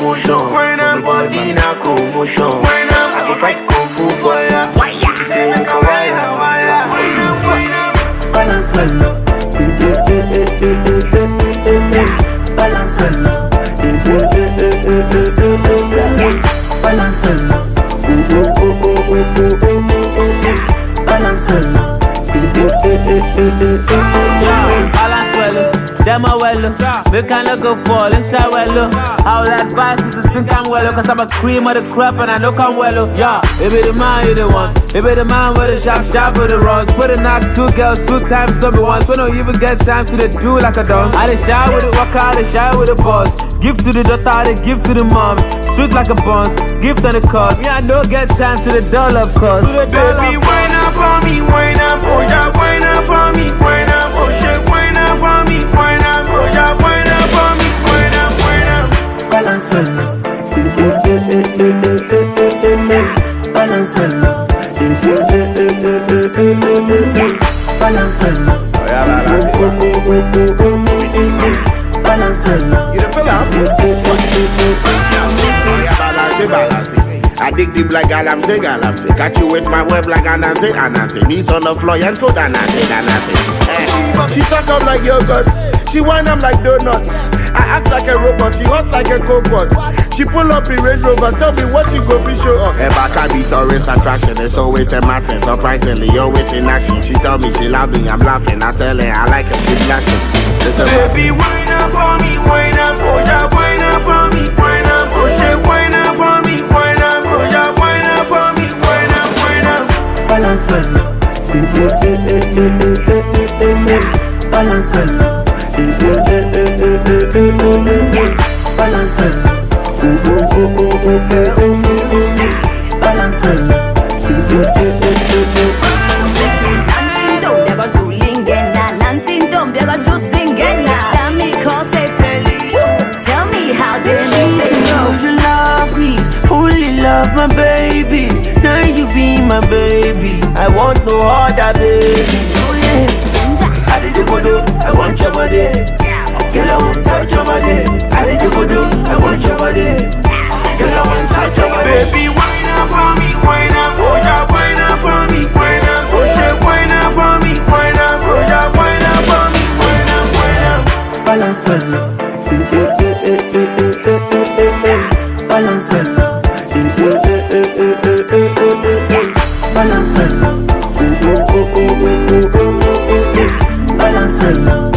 motion. When I'm body na commotion. When I go fight kung fu for ya. You say make a wire. Balance well up. Balance well up. Balance well up. Balance well up. Balance well, demo well, make I no go fall inside well. How that advice is to think I'm well, cause I'm a cream of the crop and I know I'm well. Yeah, it be the man you the want, it be the man with the sharp with the runs. With the knock 2 girls 2 times, don't be once. We don't even get time to the do like a dance. I dey shy with the worker, I dey shy with the boss. Give to the daughter, I dey give to the moms. Sweet like a buns, gift on the cost. Yeah, I no get time to the dollar of course. Baby, wine up for me, wine up, oh yeah, wine up for me, wine up, oh shit, wine up for me, wine up, oh yeah, wine up for me, wine up. Balance well up, balance well up, balance well up, balance well up. You the fella? Balance. I dig deep like galamse. Catch you with my web like anase. Knees on the floor and toe danase. She suck up like yogurt. She wind up like donuts. I act like a robot. She hot like a cobot. She pull up in Range Rover. Tell me what you go to show us. Ebaka be tourist attraction. It's always a matter. Surprisingly, always in action. She tell me she love me. I'm laughing. I tell her I like her. She blushing. Baby, wine up for me, wine up, oh yeah, wine up for me, wine up, oh shit, wine up for me, wine up, oh yeah, wine up for me, wine up. Balance well up, balance well up, balance well up, balance well up. Love my baby, now you be my baby. I want no other baby. So yeah, I did you go do, I want your body. Girl, I want touch your body. I did you go do, I want your body. Girl, I want touch your body. Baby, wine up for me, wine up, oh yeah, wine up for me, wine up, oh shit, wine up for me, wine up, oh yeah, wine up for me, wine up. Balance well up, balance well up. Balance well up, balance well up.